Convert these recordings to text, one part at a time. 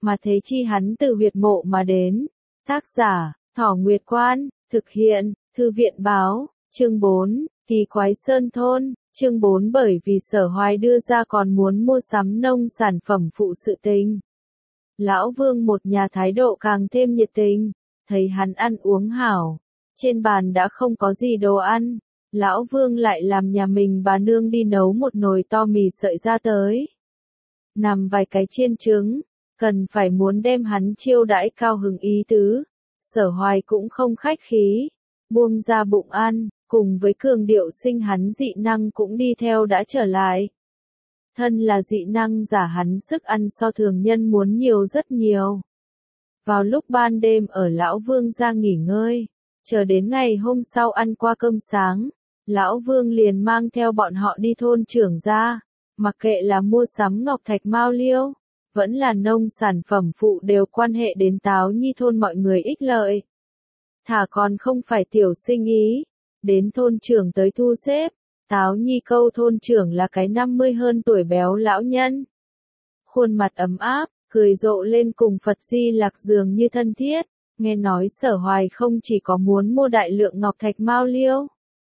mà thế chi hắn từ huyệt mộ mà đến. Tác giả, Thỏ Nguyệt Quan, thực hiện, Thư viện báo, chương 4, Kỳ Quái Sơn Thôn, chương 4 bởi vì Sở Hoài đưa ra còn muốn mua sắm nông sản phẩm phụ sự tình. Lão Vương một nhà thái độ càng thêm nhiệt tình, thấy hắn ăn uống hảo, trên bàn đã không có gì đồ ăn, Lão Vương lại làm nhà mình bà nương đi nấu một nồi to mì sợi ra tới. Nằm vài cái chiên trứng, cần phải muốn đem hắn chiêu đãi cao hứng ý tứ, Sở Hoài cũng không khách khí, buông ra bụng ăn, cùng với cường điệu sinh hắn dị năng cũng đi theo đã trở lại. Thân là dị năng giả hắn sức ăn so thường nhân muốn nhiều rất nhiều. Vào lúc ban đêm ở Lão Vương ra nghỉ ngơi, chờ đến ngày hôm sau ăn qua cơm sáng, Lão Vương liền mang theo bọn họ đi thôn trưởng ra, mặc kệ là mua sắm ngọc thạch mao liêu, vẫn là nông sản phẩm phụ đều quan hệ đến Táo Nhi thôn mọi người ích lợi. Thả còn không phải tiểu sinh ý, đến thôn trưởng tới thu xếp, Táo Nhi câu thôn trưởng là cái 50 hơn tuổi béo lão nhân. Khuôn mặt ấm áp, cười rộ lên cùng Phật Di Lặc dường như thân thiết, nghe nói Sở Hoài không chỉ có muốn mua đại lượng ngọc thạch mao liêu,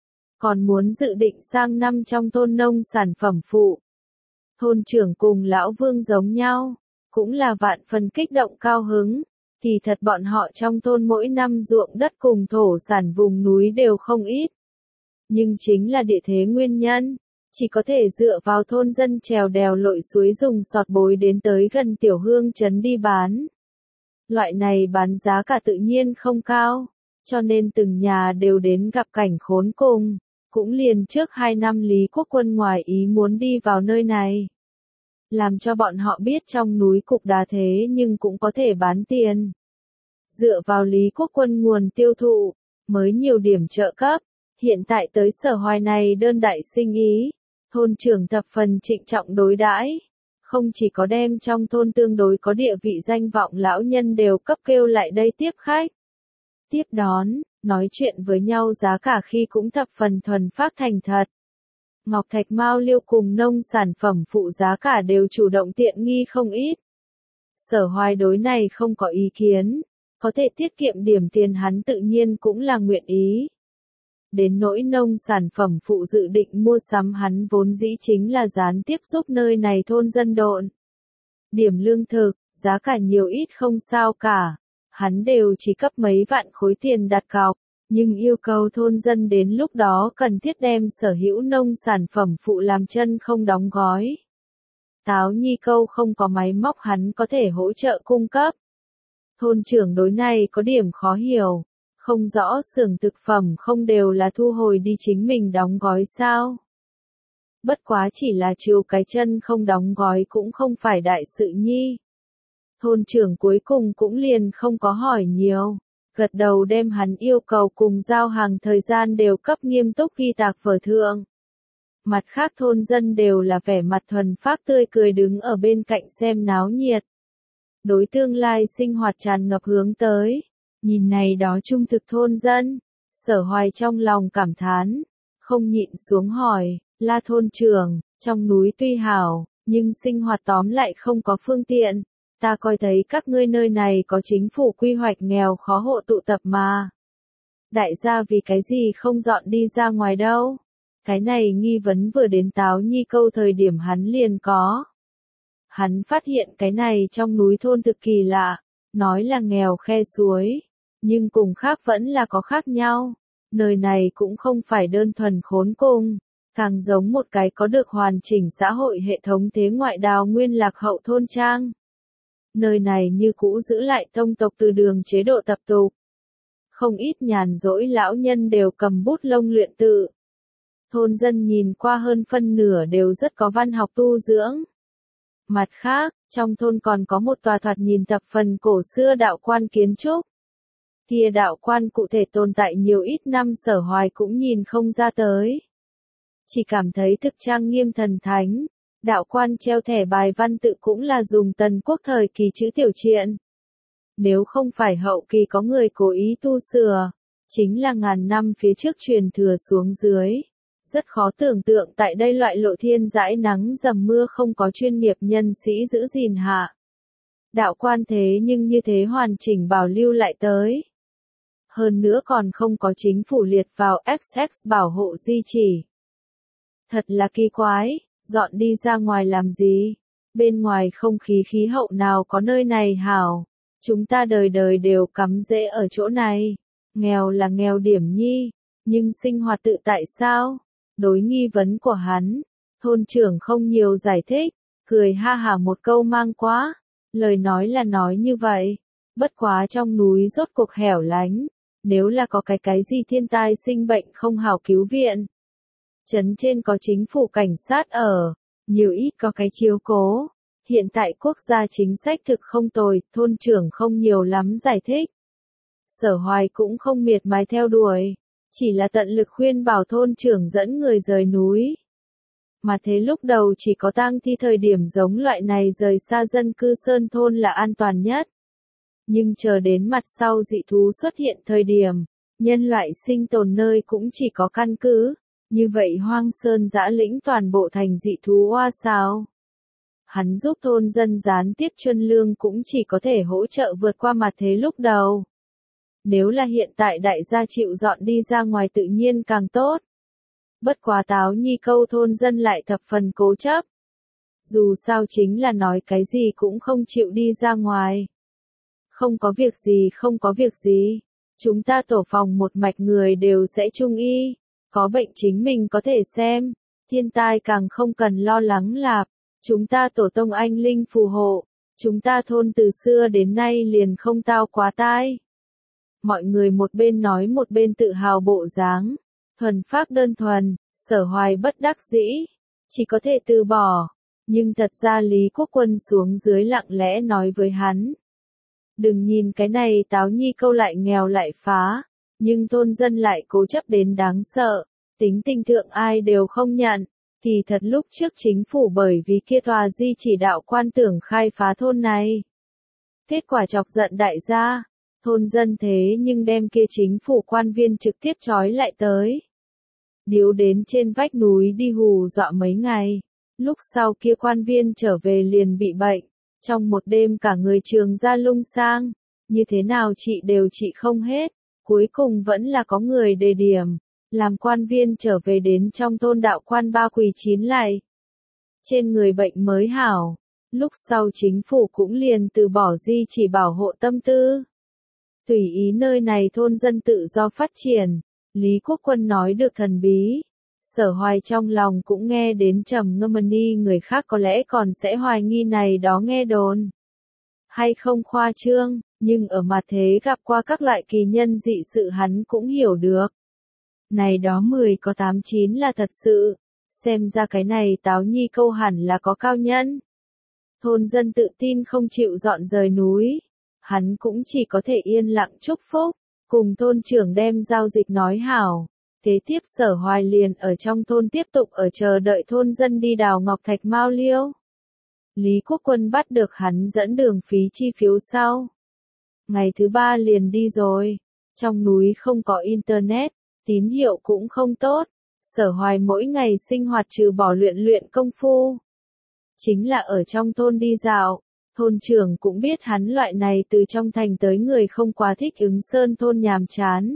còn muốn dự định sang năm trong thôn nông sản phẩm phụ. Thôn trưởng cùng Lão Vương giống nhau, cũng là vạn phần kích động cao hứng, kỳ thật bọn họ trong thôn mỗi năm ruộng đất cùng thổ sản vùng núi đều không ít. Nhưng chính là địa thế nguyên nhân, chỉ có thể dựa vào thôn dân trèo đèo lội suối dùng sọt bối đến tới gần tiểu hương trấn đi bán. Loại này bán giá cả tự nhiên không cao, cho nên từng nhà đều đến gặp cảnh khốn cùng, cũng liền trước 2 năm Lý Quốc Quân ngoài ý muốn đi vào nơi này. Làm cho bọn họ biết trong núi cục đá thế nhưng cũng có thể bán tiền. Dựa vào Lý Quốc Quân nguồn tiêu thụ, mới nhiều điểm trợ cấp, hiện tại tới Sở Hoài này đơn đại sinh ý, thôn trưởng thập phần trịnh trọng đối đãi, không chỉ có đem trong thôn tương đối có địa vị danh vọng lão nhân đều cấp kêu lại đây tiếp khách. Tiếp đón, nói chuyện với nhau giá cả khi cũng thập phần thuần phác thành thật. Ngọc thạch mao liêu cùng nông sản phẩm phụ giá cả đều chủ động tiện nghi không ít. Sở Hoài đối này không có ý kiến, có thể tiết kiệm điểm tiền hắn tự nhiên cũng là nguyện ý. Đến nỗi nông sản phẩm phụ dự định mua sắm hắn vốn dĩ chính là gián tiếp giúp nơi này thôn dân độn. Điểm lương thực, giá cả nhiều ít không sao cả, hắn đều chỉ cấp mấy vạn khối tiền đặt cọc, nhưng yêu cầu thôn dân đến lúc đó cần thiết đem sở hữu nông sản phẩm phụ làm chân không đóng gói. Táo Nhi câu không có máy móc hắn có thể hỗ trợ cung cấp. Thôn trưởng đối này có điểm khó hiểu, không rõ xưởng thực phẩm không đều là thu hồi đi chính mình đóng gói sao. Bất quá chỉ là chiều cái chân không đóng gói cũng không phải đại sự nhi. Thôn trưởng cuối cùng cũng liền không có hỏi nhiều, gật đầu đem hắn yêu cầu cùng giao hàng thời gian đều cấp nghiêm túc ghi tạc vở thượng. Mặt khác thôn dân đều là vẻ mặt thuần phác tươi cười đứng ở bên cạnh xem náo nhiệt. Đối tương lai sinh hoạt tràn ngập hướng tới, nhìn này đó trung thực thôn dân, Sở Hoài trong lòng cảm thán, không nhịn xuống hỏi, La thôn trưởng, trong núi tuy hảo, nhưng sinh hoạt tóm lại không có phương tiện. Ta coi thấy các ngươi nơi này có chính phủ quy hoạch nghèo khó hộ tụ tập mà. Đại gia vì cái gì không dọn đi ra ngoài đâu? Cái này nghi vấn vừa đến Táo Nhi câu thời điểm hắn liền có. Hắn phát hiện cái này trong núi thôn thực kỳ lạ, nói là nghèo khe suối, nhưng cùng khác vẫn là có khác nhau. Nơi này cũng không phải đơn thuần khốn cùng, càng giống một cái có được hoàn chỉnh xã hội hệ thống thế ngoại đào nguyên lạc hậu thôn trang. Nơi này như cũ giữ lại tông tộc từ đường chế độ tập tục. Không ít nhàn rỗi lão nhân đều cầm bút lông luyện tự. Thôn dân nhìn qua hơn phân nửa đều rất có văn học tu dưỡng. Mặt khác, trong thôn còn có một tòa thoạt nhìn thập phần cổ xưa đạo quan kiến trúc. Kia đạo quan cụ thể tồn tại nhiều ít năm Sở Hoài cũng nhìn không ra tới. Chỉ cảm thấy thực trang nghiêm thần thánh. Đạo quan treo thẻ bài văn tự cũng là dùng Tần Quốc thời kỳ chữ tiểu triện. Nếu không phải hậu kỳ có người cố ý tu sửa, chính là ngàn năm phía trước truyền thừa xuống dưới. Rất khó tưởng tượng tại đây loại lộ thiên dãi nắng dầm mưa không có chuyên nghiệp nhân sĩ giữ gìn hạ. đạo quan thế nhưng như thế hoàn chỉnh bảo lưu lại tới. Hơn nữa còn không có chính phủ liệt vào XX bảo hộ di chỉ. Thật là kỳ quái, dọn đi ra ngoài làm gì? Bên ngoài không khí khí hậu nào có nơi này hảo. Chúng ta đời đời đều cắm rễ ở chỗ này. Nghèo là nghèo điểm nhi, nhưng sinh hoạt tự tại sao? Đối nghi vấn của hắn, thôn trưởng không nhiều giải thích, cười ha hả một câu mang quá. Lời nói là nói như vậy, bất quá trong núi rốt cuộc hẻo lánh, nếu là có cái gì thiên tai sinh bệnh không hảo cứu viện. Trấn trên có chính phủ cảnh sát ở, nhiều ít có cái chiếu cố. Hiện tại quốc gia chính sách thực không tồi, thôn trưởng không nhiều lắm giải thích. Sở Hoài cũng không miệt mài theo đuổi, chỉ là tận lực khuyên bảo thôn trưởng dẫn người rời núi. Mà thế lúc đầu chỉ có tang thi thời điểm giống loại này rời xa dân cư sơn thôn là an toàn nhất. Nhưng chờ đến mặt sau dị thú xuất hiện thời điểm, nhân loại sinh tồn nơi cũng chỉ có căn cứ, như vậy hoang sơn dã lĩnh toàn bộ thành dị thú oa sao. Hắn giúp thôn dân gián tiếp chuyên lương cũng chỉ có thể hỗ trợ vượt qua mặt thế lúc đầu. Nếu là hiện tại đại gia chịu dọn đi ra ngoài tự nhiên càng tốt. Bất quá Táo Nhi câu thôn dân lại thập phần cố chấp. Dù sao chính là nói cái gì cũng không chịu đi ra ngoài. Không có việc gì, không có việc gì. Chúng ta tổ phòng một mạch người đều sẽ trung y. Có bệnh chính mình có thể xem. Thiên tai càng không cần lo lắng lạp. Chúng ta tổ tông anh linh phù hộ. Chúng ta thôn từ xưa đến nay liền không tao quá tai. Mọi người một bên nói một bên tự hào bộ dáng. Thuần phác đơn thuần, Sở Hoài bất đắc dĩ. Chỉ có thể từ bỏ. Nhưng thật ra Lý Quốc Quân xuống dưới lặng lẽ nói với hắn. Đừng nhìn cái này Táo Nhi câu lại nghèo lại phá. Nhưng thôn dân lại cố chấp đến đáng sợ. Tính tình thượng ai đều không nhận. Kỳ thật lúc trước chính phủ bởi vì kia tòa di chỉ đạo quan tưởng khai phá thôn này. Kết quả chọc giận đại gia. Thôn dân thế nhưng đem kia chính phủ quan viên trực tiếp trói lại tới. Điếu đến trên vách núi đi hù dọa mấy ngày. Lúc sau kia quan viên trở về liền bị bệnh. Trong một đêm cả người trường ra lung sang. Như thế nào chị đều trị không hết. Cuối cùng vẫn là có người đề điểm. Làm quan viên trở về đến trong thôn đạo quan ba quỳ chín lại. Trên người bệnh mới hảo. Lúc sau chính phủ cũng liền từ bỏ di chỉ bảo hộ tâm tư. Tùy ý nơi này thôn dân tự do phát triển. Lý Quốc Quân nói được thần bí. Sở Hoài trong lòng cũng nghe đến trầm ngâm ni, người khác có lẽ còn sẽ hoài nghi này đó nghe đồn. Hay không khoa trương, nhưng ở mặt thế gặp qua các loại kỳ nhân dị sự hắn cũng hiểu được. Này đó 10 có 8-9 là thật sự. Xem ra cái này Táo Nhi câu hẳn là có cao nhân. Thôn dân tự tin không chịu dọn rời núi. Hắn cũng chỉ có thể yên lặng chúc phúc. Cùng thôn trưởng đem giao dịch nói hảo. Kế tiếp Sở Hoài liền ở trong thôn tiếp tục ở chờ đợi thôn dân đi đào ngọc thạch mao liêu. Lý Quốc Quân bắt được hắn dẫn đường phí chi phiếu sau. Ngày thứ 3 liền đi rồi. Trong núi không có internet, tín hiệu cũng không tốt. Sở Hoài mỗi ngày sinh hoạt trừ bỏ luyện công phu. Chính là ở trong thôn đi dạo. Thôn trưởng cũng biết hắn loại này từ trong thành tới người không quá thích ứng sơn thôn nhàm chán.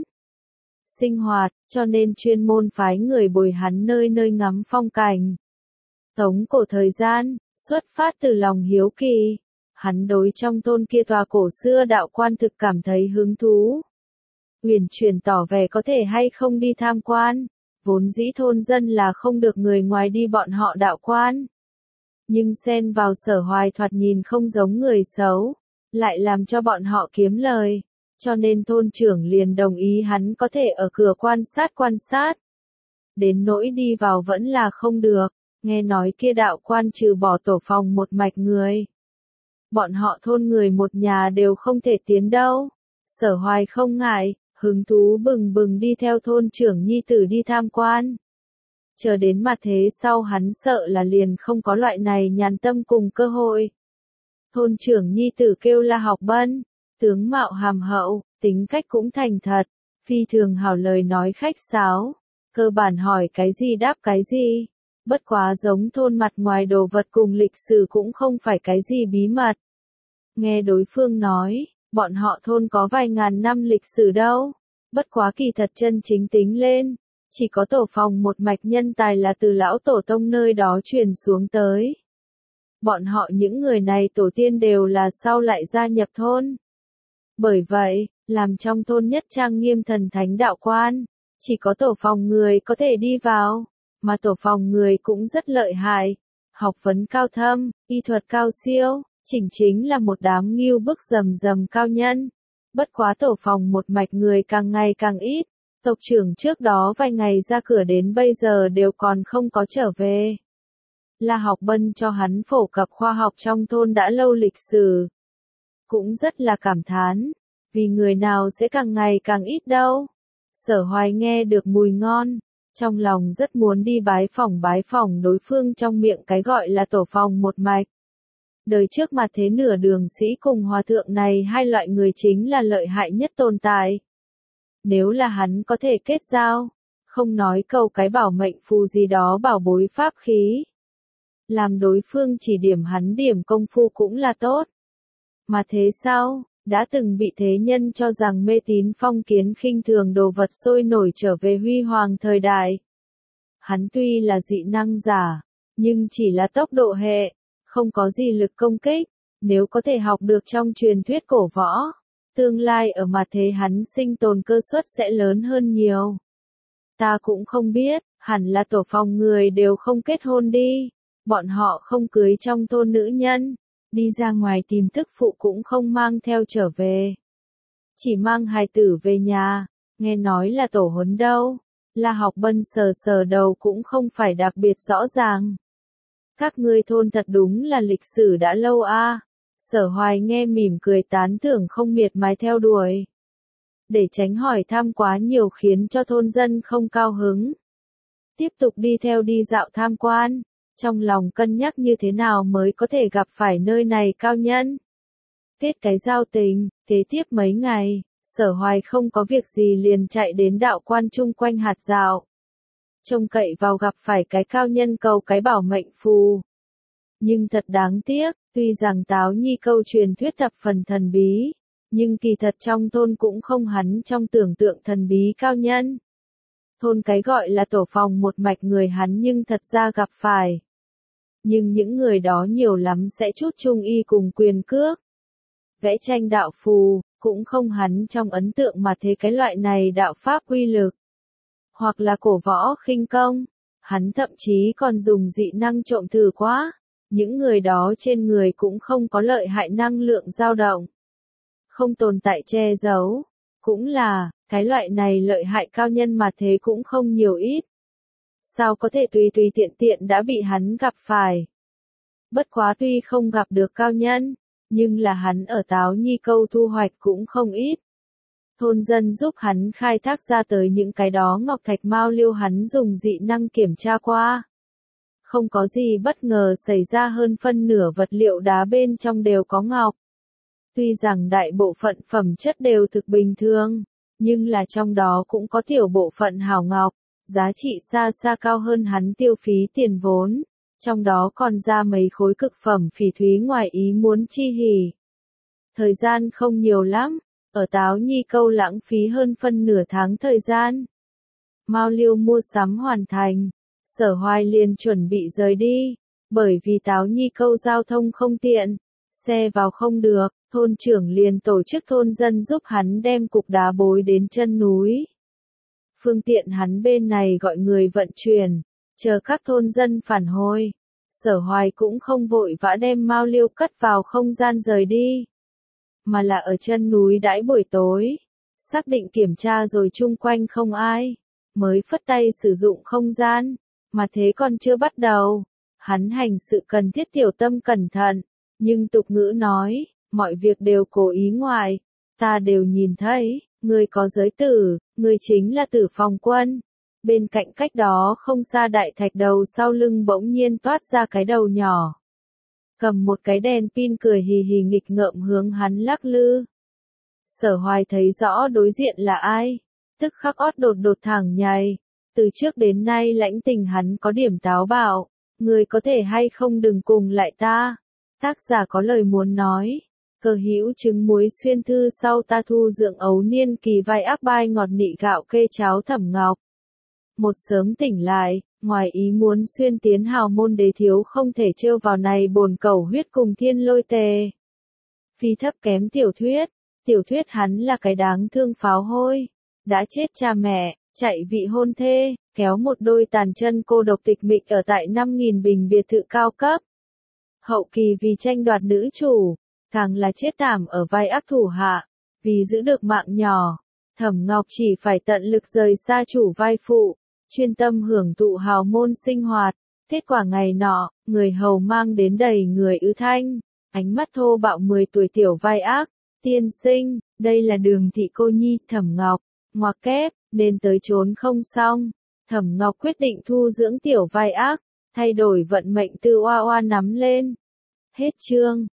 Sinh hoạt, cho nên chuyên môn phái người bồi hắn nơi nơi ngắm phong cảnh. Tống cổ thời gian, xuất phát từ lòng hiếu kỳ. Hắn đối trong thôn kia tòa cổ xưa đạo quan thực cảm thấy hứng thú. Uyển chuyển tỏ vẻ có thể hay không đi tham quan. Vốn dĩ thôn dân là không được người ngoài đi bọn họ đạo quan. Nhưng xen vào Sở Hoài thoạt nhìn không giống người xấu, lại làm cho bọn họ kiếm lời. Cho nên thôn trưởng liền đồng ý hắn có thể ở cửa quan sát. Đến nỗi đi vào vẫn là không được, nghe nói kia đạo quan trừ bỏ tổ phòng một mạch người. Bọn họ thôn người một nhà đều không thể tiến đâu. Sở Hoài không ngại, hứng thú bừng bừng đi theo thôn trưởng nhi tử đi tham quan. Chờ đến mặt thế sau hắn sợ là liền không có loại này nhàn tâm cùng cơ hội. Thôn trưởng nhi tử kêu La Học Bân, tướng mạo hàm hậu, tính cách cũng thành thật, phi thường hảo lời nói khách sáo, cơ bản hỏi cái gì đáp cái gì. Bất quá giống thôn mặt ngoài đồ vật cùng lịch sử cũng không phải cái gì bí mật. Nghe đối phương nói, bọn họ thôn có vài ngàn năm lịch sử đâu. Bất quá kỳ thật chân chính tính lên, chỉ có tổ phòng một mạch nhân tài là từ lão tổ tông nơi đó truyền xuống tới. Bọn họ những người này tổ tiên đều là sau lại gia nhập thôn. Bởi vậy, làm trong thôn nhất trang nghiêm thần thánh đạo quan, chỉ có tổ phòng người có thể đi vào, mà tổ phòng người cũng rất lợi hại, học vấn cao thâm, y thuật cao siêu, chỉnh chính là một đám ngưu bức rầm rầm cao nhân. Bất quá tổ phòng một mạch người càng ngày càng ít, tộc trưởng trước đó vài ngày ra cửa đến bây giờ đều còn không có trở về. La Học Bân cho hắn phổ cập khoa học trong thôn đã lâu lịch sử. Cũng rất là cảm thán, vì người nào sẽ càng ngày càng ít đâu. Sở Hoài nghe được mùi ngon, trong lòng rất muốn đi bái phỏng đối phương trong miệng cái gọi là tổ phòng một mạch. Đời trước mặt thế nửa đường sĩ cùng hòa thượng này hai loại người chính là lợi hại nhất tồn tại. Nếu là hắn có thể kết giao, không nói câu cái bảo mệnh phù gì đó bảo bối pháp khí. Làm đối phương chỉ điểm hắn điểm công phu cũng là tốt. Mà thế sao, đã từng bị thế nhân cho rằng mê tín phong kiến khinh thường đồ vật sôi nổi trở về huy hoàng thời đại. Hắn tuy là dị năng giả, nhưng chỉ là tốc độ hệ, không có gì lực công kích, nếu có thể học được trong truyền thuyết cổ võ, tương lai ở mặt thế hắn sinh tồn cơ suất sẽ lớn hơn nhiều. Ta cũng không biết, hẳn là tổ phòng người đều không kết hôn đi, bọn họ không cưới trong thôn nữ nhân, đi ra ngoài tìm tức phụ cũng không mang theo trở về. Chỉ mang hài tử về nhà, nghe nói là tổ huấn đâu, La Học Bân sờ sờ đầu cũng không phải đặc biệt rõ ràng. Các ngươi thôn thật đúng là lịch sử đã lâu a. Sở Hoài nghe mỉm cười tán thưởng không miệt mài theo đuổi. Để tránh hỏi thăm quá nhiều khiến cho thôn dân không cao hứng. Tiếp tục đi theo đi dạo tham quan, trong lòng cân nhắc như thế nào mới có thể gặp phải nơi này cao nhân. Kết cái giao tình, kế tiếp mấy ngày, Sở Hoài không có việc gì liền chạy đến đạo quan chung quanh hạt dạo. Trông cậy vào gặp phải cái cao nhân cầu cái bảo mệnh phù. Nhưng thật đáng tiếc, tuy rằng Táo Nhi câu truyền thuyết thập phần thần bí, nhưng kỳ thật trong thôn cũng không hắn trong tưởng tượng thần bí cao nhân. Thôn cái gọi là tổ phòng một mạch người hắn nhưng thật ra gặp phải. Nhưng những người đó nhiều lắm sẽ chút trung y cùng quyền cước. Vẽ tranh đạo phù, cũng không hắn trong ấn tượng mà thế cái loại này đạo pháp quy lực. Hoặc là cổ võ khinh công, hắn thậm chí còn dùng dị năng trộm thử quá. Những người đó trên người cũng không có lợi hại năng lượng dao động. Không tồn tại che giấu. Cũng là, cái loại này lợi hại cao nhân mà thế cũng không nhiều ít. Sao có thể tùy tiện tiện đã bị hắn gặp phải. Bất quá tuy không gặp được cao nhân, nhưng là hắn ở Táo Nhi câu thu hoạch cũng không ít. Thôn dân giúp hắn khai thác ra tới những cái đó ngọc thạch mao liêu hắn dùng dị năng kiểm tra qua. Không có gì bất ngờ xảy ra, hơn phân nửa vật liệu đá bên trong đều có ngọc. Tuy rằng đại bộ phận phẩm chất đều thực bình thường, nhưng là trong đó cũng có tiểu bộ phận hảo ngọc, giá trị xa xa cao hơn hắn tiêu phí tiền vốn. Trong đó còn ra mấy khối cực phẩm phỉ thúy ngoài ý muốn chi hỉ. Thời gian không nhiều lắm, ở Táo Nhi câu lãng phí hơn phân nửa tháng thời gian. Mao liêu mua sắm hoàn thành, Sở Hoài liền chuẩn bị rời đi, bởi vì Táo Nhi câu giao thông không tiện, xe vào không được, thôn trưởng liền tổ chức thôn dân giúp hắn đem cục đá bối đến chân núi. Phương tiện hắn bên này gọi người vận chuyển, chờ các thôn dân phản hồi. Sở Hoài cũng không vội vã đem Mao liêu cất vào không gian rời đi, mà là ở chân núi đãi buổi tối, xác định kiểm tra rồi chung quanh không ai, mới phất tay sử dụng không gian, mà thế còn chưa bắt đầu. Hắn hành sự cần thiết tiểu tâm cẩn thận, nhưng tục ngữ nói, mọi việc đều cố ý ngoại, ta đều nhìn thấy, người có giới tử, người chính là Tử Phòng Quân. Bên cạnh cách đó không xa đại thạch đầu sau lưng bỗng nhiên toát ra cái đầu nhỏ. Cầm một cái đèn pin cười hì hì nghịch ngợm hướng hắn lắc lư. Sở Hoài thấy rõ đối diện là ai, tức khắc ót đột đột thẳng nhảy. Từ trước đến nay lãnh tình hắn có điểm táo bạo, người có thể hay không đừng cùng lại ta. Tác giả có lời muốn nói, Cơ hữu trứng muối xuyên thư sau ta thu dưỡng ấu niên kỳ vai ác bai ngọt nị gạo kê cháo Thẩm Ngọc. Một sớm tỉnh lại, ngoài ý muốn xuyên tiến hào môn đế thiếu không thể trêu vào này bồn cầu huyết cùng thiên lôi tề. Phi thấp kém tiểu thuyết hắn là cái đáng thương pháo hôi, đã chết cha mẹ, chạy vị hôn thê, kéo một đôi tàn chân cô độc tịch mịch ở tại 5.000 bình biệt thự cao cấp. Hậu kỳ vì tranh đoạt nữ chủ, càng là chết thảm ở vai ác thủ hạ, vì giữ được mạng nhỏ, Thẩm Ngọc chỉ phải tận lực rời xa chủ vai phụ, chuyên tâm hưởng thụ hào môn sinh hoạt. Kết quả ngày nọ, người hầu mang đến đầy người ứ thanh, ánh mắt thô bạo 10 tuổi tiểu vai ác, tiên sinh, đây là Đường thị cô nhi, Thẩm Ngọc, ngoặc kép, nên tới trốn không xong. Thẩm Ngọc quyết định thu dưỡng tiểu vai ác, thay đổi vận mệnh từ oa oa nắm lên. Hết chương.